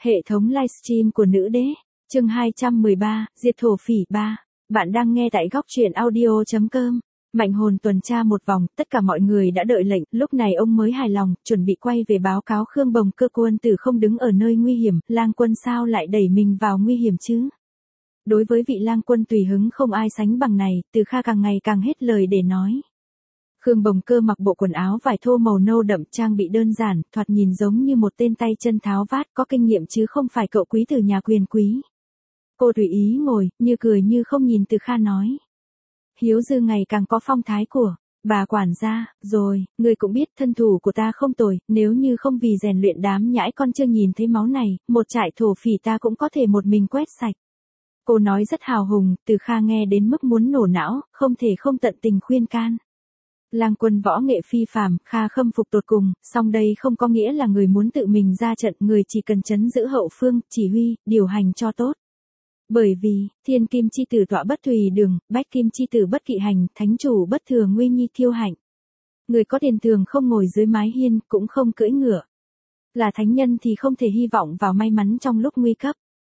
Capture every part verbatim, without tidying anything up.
Hệ thống livestream của nữ đế, chương hai trăm mười ba, Diệt thổ phỉ ba. Bạn đang nghe tại góc truyện audio.com. Mạnh hồn tuần tra một vòng, tất cả mọi người đã đợi lệnh, lúc này ông mới hài lòng, chuẩn bị quay về báo cáo Khương Bồng Cơ quân tử không đứng ở nơi nguy hiểm, lang quân sao lại đẩy mình vào nguy hiểm chứ? Đối với vị lang quân tùy hứng không ai sánh bằng này, Từ Kha càng ngày càng hết lời để nói. Khương Bồng Cơ mặc bộ quần áo vải thô màu nâu đậm, trang bị đơn giản, thoạt nhìn giống như một tên tay chân tháo vát, có kinh nghiệm chứ không phải cậu quý từ nhà quyền quý. Cô tùy ý ngồi, như cười như không nhìn Từ Kha nói. Hiếu Dư ngày càng có phong thái của bà quản gia, rồi, người cũng biết thân thủ của ta không tồi, nếu như không vì rèn luyện đám nhãi con chưa nhìn thấy máu này, một trại thổ phỉ ta cũng có thể một mình quét sạch. Cô nói rất hào hùng, Từ Kha nghe đến mức muốn nổ não, không thể không tận tình khuyên can. Lang quân võ nghệ phi phàm, Kha khâm phục tột cùng, song đây không có nghĩa là người muốn tự mình ra trận, người chỉ cần trấn giữ hậu phương, chỉ huy, điều hành cho tốt. Bởi vì, thiên kim chi tử tọa bất tùy đường, bách kim chi tử bất kỵ hành, thánh chủ bất thừa nguy nhi thiêu hạnh. Người có tiền thường không ngồi dưới mái hiên, cũng không cưỡi ngựa. Là thánh nhân thì không thể hy vọng vào may mắn trong lúc nguy cấp.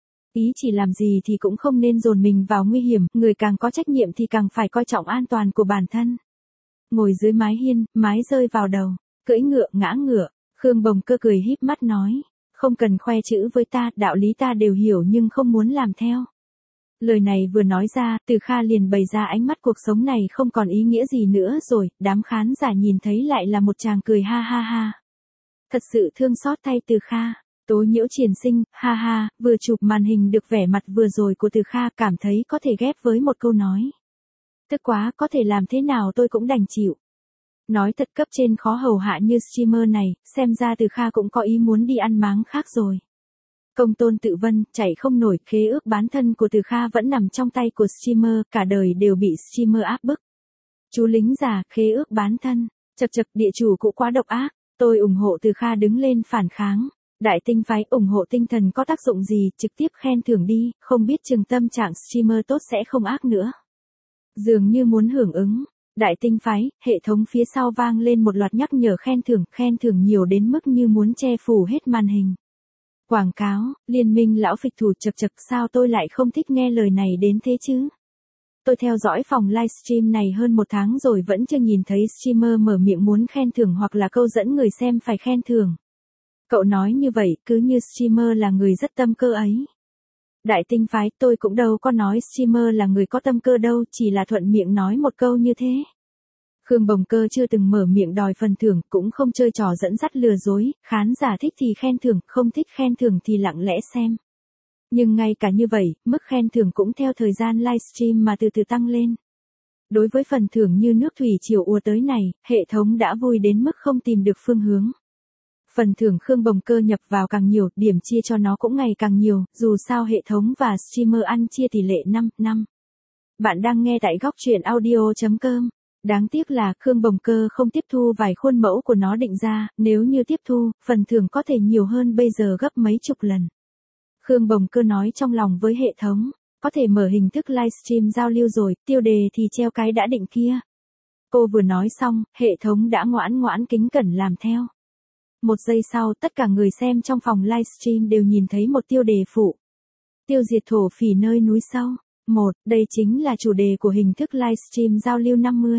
Ý chỉ làm gì thì cũng không nên dồn mình vào nguy hiểm, người càng có trách nhiệm thì càng phải coi trọng an toàn của bản thân. Ngồi dưới mái hiên, mái rơi vào đầu, cưỡi ngựa ngã ngựa, Khương Bồng Cơ cười híp mắt nói, không cần khoe chữ với ta, đạo lý ta đều hiểu nhưng không muốn làm theo. Lời này vừa nói ra, Từ Kha liền bày ra ánh mắt cuộc sống này không còn ý nghĩa gì nữa rồi, đám khán giả nhìn thấy lại là một chàng cười ha ha ha. Thật sự thương xót thay Từ Kha. Tố Nhiễu Triển Sinh, ha ha, vừa chụp màn hình được vẻ mặt vừa rồi của Từ Kha, cảm thấy có thể ghép với một câu nói. Tức quá, có thể làm thế nào tôi cũng đành chịu. Nói thật, cấp trên khó hầu hạ như streamer này, xem ra Từ Kha cũng có ý muốn đi ăn máng khác rồi. Công tôn Tự Vân, chạy không nổi, khế ước bán thân của Từ Kha vẫn nằm trong tay của streamer, cả đời đều bị streamer áp bức. Chú lính già, khế ước bán thân, chật chật, địa chủ cũng quá độc ác, tôi ủng hộ Từ Kha đứng lên phản kháng. Đại tinh phái ủng hộ tinh thần có tác dụng gì, trực tiếp khen thưởng đi, không biết chừng tâm trạng streamer tốt sẽ không ác nữa. Dường như muốn hưởng ứng, đại tinh phái, hệ thống phía sau vang lên một loạt nhắc nhở khen thưởng, khen thưởng nhiều đến mức như muốn che phủ hết màn hình. Quảng cáo, liên minh lão phịch thủ chật chật, sao tôi lại không thích nghe lời này đến thế chứ? Tôi theo dõi phòng livestream này hơn một tháng rồi vẫn chưa nhìn thấy streamer mở miệng muốn khen thưởng hoặc là câu dẫn người xem phải khen thưởng. Cậu nói như vậy, cứ như streamer là người rất tâm cơ ấy. Đại tinh phái, tôi cũng đâu có nói streamer là người có tâm cơ đâu, chỉ là thuận miệng nói một câu như thế. Khương Bồng Cơ chưa từng mở miệng đòi phần thưởng, cũng không chơi trò dẫn dắt lừa dối, khán giả thích thì khen thưởng, không thích khen thưởng thì lặng lẽ xem. Nhưng ngay cả như vậy, mức khen thưởng cũng theo thời gian livestream mà từ từ tăng lên. Đối với phần thưởng như nước thủy triều ùa tới này, hệ thống đã vui đến mức không tìm được phương hướng. Phần thưởng Khương Bồng Cơ nhập vào càng nhiều, điểm chia cho nó cũng ngày càng nhiều, dù sao hệ thống và streamer ăn chia tỷ lệ năm năm. Bạn đang nghe tại góc truyện audio.com. Đáng tiếc là Khương Bồng Cơ không tiếp thu vài khuôn mẫu của nó định ra, nếu như tiếp thu, phần thưởng có thể nhiều hơn bây giờ gấp mấy chục lần. Khương Bồng Cơ nói trong lòng với hệ thống, có thể mở hình thức livestream giao lưu rồi, tiêu đề thì treo cái đã định kia. Cô vừa nói xong, hệ thống đã ngoãn ngoãn kính cẩn làm theo. Một giây sau, tất cả người xem trong phòng livestream đều nhìn thấy một tiêu đề phụ. Tiêu diệt thổ phỉ nơi núi sâu. Một, đây chính là chủ đề của hình thức livestream giao lưu năm mươi.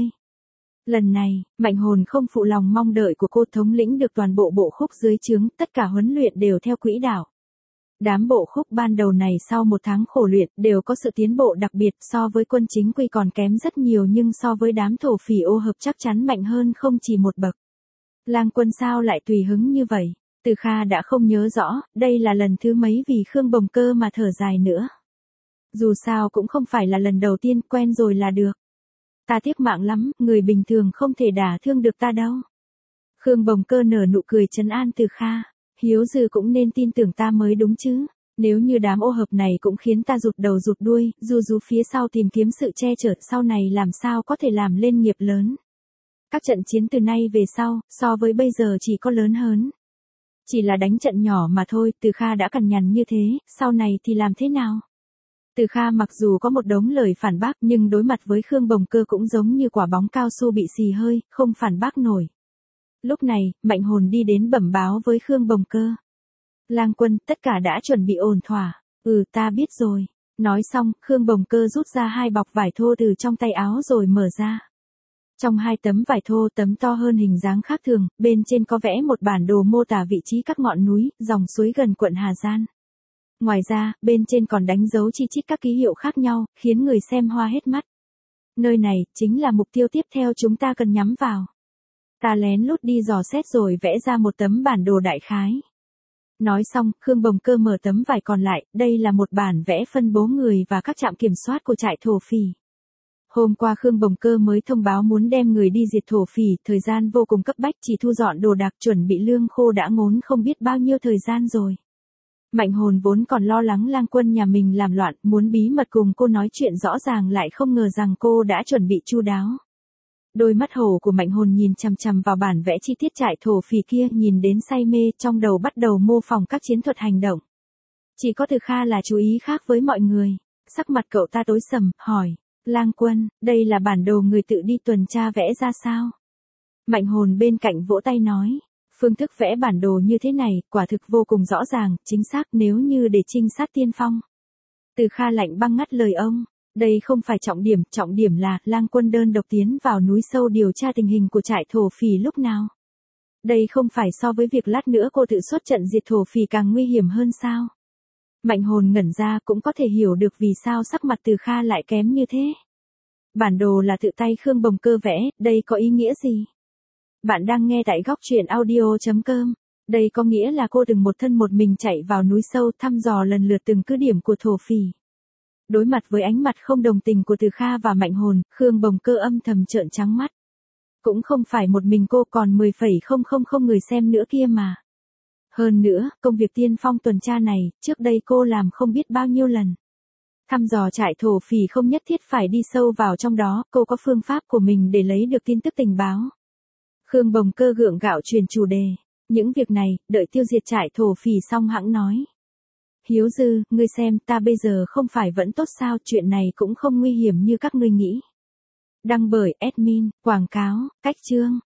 Lần này, Mạnh hồn không phụ lòng mong đợi của cô, thống lĩnh được toàn bộ bộ khúc dưới trướng, tất cả huấn luyện đều theo quỹ đạo. Đám bộ khúc ban đầu này sau một tháng khổ luyện, đều có sự tiến bộ đặc biệt, so với quân chính quy còn kém rất nhiều nhưng so với đám thổ phỉ ô hợp chắc chắn mạnh hơn không chỉ một bậc. Lang quân sao lại tùy hứng như vậy? Từ Kha đã không nhớ rõ, đây là lần thứ mấy vì Khương Bồng Cơ mà thở dài nữa. Dù sao cũng không phải là lần đầu tiên, quen rồi là được. Ta tiếc mạng lắm, người bình thường không thể đả thương được ta đâu. Khương Bồng Cơ nở nụ cười trấn an Từ Kha. Hiếu Dư cũng nên tin tưởng ta mới đúng chứ. Nếu như đám ô hợp này cũng khiến ta rụt đầu rụt đuôi, dù dù phía sau tìm kiếm sự che chở, sau này làm sao có thể làm lên nghiệp lớn. Các trận chiến từ nay về sau, so với bây giờ chỉ có lớn hơn. Chỉ là đánh trận nhỏ mà thôi, Từ Kha đã cằn nhằn như thế, sau này thì làm thế nào? Từ Kha mặc dù có một đống lời phản bác nhưng đối mặt với Khương Bồng Cơ cũng giống như quả bóng cao su bị xì hơi, không phản bác nổi. Lúc này, Mạnh hồn đi đến bẩm báo với Khương Bồng Cơ. Lang Quân, tất cả đã chuẩn bị ổn thỏa. Ừ, ta biết rồi. Nói xong, Khương Bồng Cơ rút ra hai bọc vải thô từ trong tay áo rồi mở ra. Trong hai tấm vải thô, tấm to hơn hình dáng khác thường, bên trên có vẽ một bản đồ mô tả vị trí các ngọn núi, dòng suối gần quận Hà Giang. Ngoài ra, bên trên còn đánh dấu chi chít các ký hiệu khác nhau, khiến người xem hoa hết mắt. Nơi này, chính là mục tiêu tiếp theo chúng ta cần nhắm vào. Ta lén lút đi dò xét rồi vẽ ra một tấm bản đồ đại khái. Nói xong, Khương Bồng Cơ mở tấm vải còn lại, đây là một bản vẽ phân bố người và các trạm kiểm soát của trại thổ phỉ. Hôm qua Khương Bồng Cơ mới thông báo muốn đem người đi diệt thổ phỉ, thời gian vô cùng cấp bách, chỉ thu dọn đồ đạc chuẩn bị lương khô đã ngốn không biết bao nhiêu thời gian rồi. Mạnh Hồn vốn còn lo lắng Lang Quân nhà mình làm loạn, muốn bí mật cùng cô nói chuyện rõ ràng, lại không ngờ rằng cô đã chuẩn bị chu đáo. Đôi mắt hổ của Mạnh Hồn nhìn chằm chằm vào bản vẽ chi tiết trại thổ phỉ kia, nhìn đến say mê, trong đầu bắt đầu mô phỏng các chiến thuật hành động. Chỉ có Từ Kha là chú ý khác với mọi người. Sắc mặt cậu ta tối sầm, hỏi, Lang Quân, đây là bản đồ người tự đi tuần tra vẽ ra sao? Mạnh Hồn bên cạnh vỗ tay nói, phương thức vẽ bản đồ như thế này, quả thực vô cùng rõ ràng, chính xác nếu như để trinh sát tiên phong. Từ Kha lạnh băng ngắt lời ông. Đây không phải trọng điểm, trọng điểm là, Lang Quân đơn độc tiến vào núi sâu điều tra tình hình của trại thổ phỉ lúc nào. Đây không phải so với việc lát nữa cô tự xuất trận diệt thổ phỉ càng nguy hiểm hơn sao? Mạnh Hồn ngẩn ra, cũng có thể hiểu được vì sao sắc mặt Từ Kha lại kém như thế. Bản đồ là tự tay Khương Bồng Cơ vẽ, đây có ý nghĩa gì? Bạn đang nghe tại góc truyện audio chấm com. Đây có nghĩa là cô từng một thân một mình chạy vào núi sâu thăm dò lần lượt từng cứ điểm của thổ phỉ. Đối mặt với ánh mặt không đồng tình của Từ Kha và Mạnh Hồn, Khương Bồng Cơ âm thầm trợn trắng mắt. Cũng không phải một mình cô, còn mười phẩy không không không người xem nữa kia mà. Hơn nữa, công việc tiên phong tuần tra này, trước đây cô làm không biết bao nhiêu lần. Thăm dò trại thổ phỉ không nhất thiết phải đi sâu vào trong đó, cô có phương pháp của mình để lấy được tin tức tình báo. Khương Bồng Cơ gượng gạo chuyển chủ đề. Những việc này, đợi tiêu diệt trại thổ phỉ xong hẵng nói. Hiếu Dư, ngươi xem, ta bây giờ không phải vẫn tốt sao, chuyện này cũng không nguy hiểm như các ngươi nghĩ. Đăng bởi admin, quảng cáo, cách chương.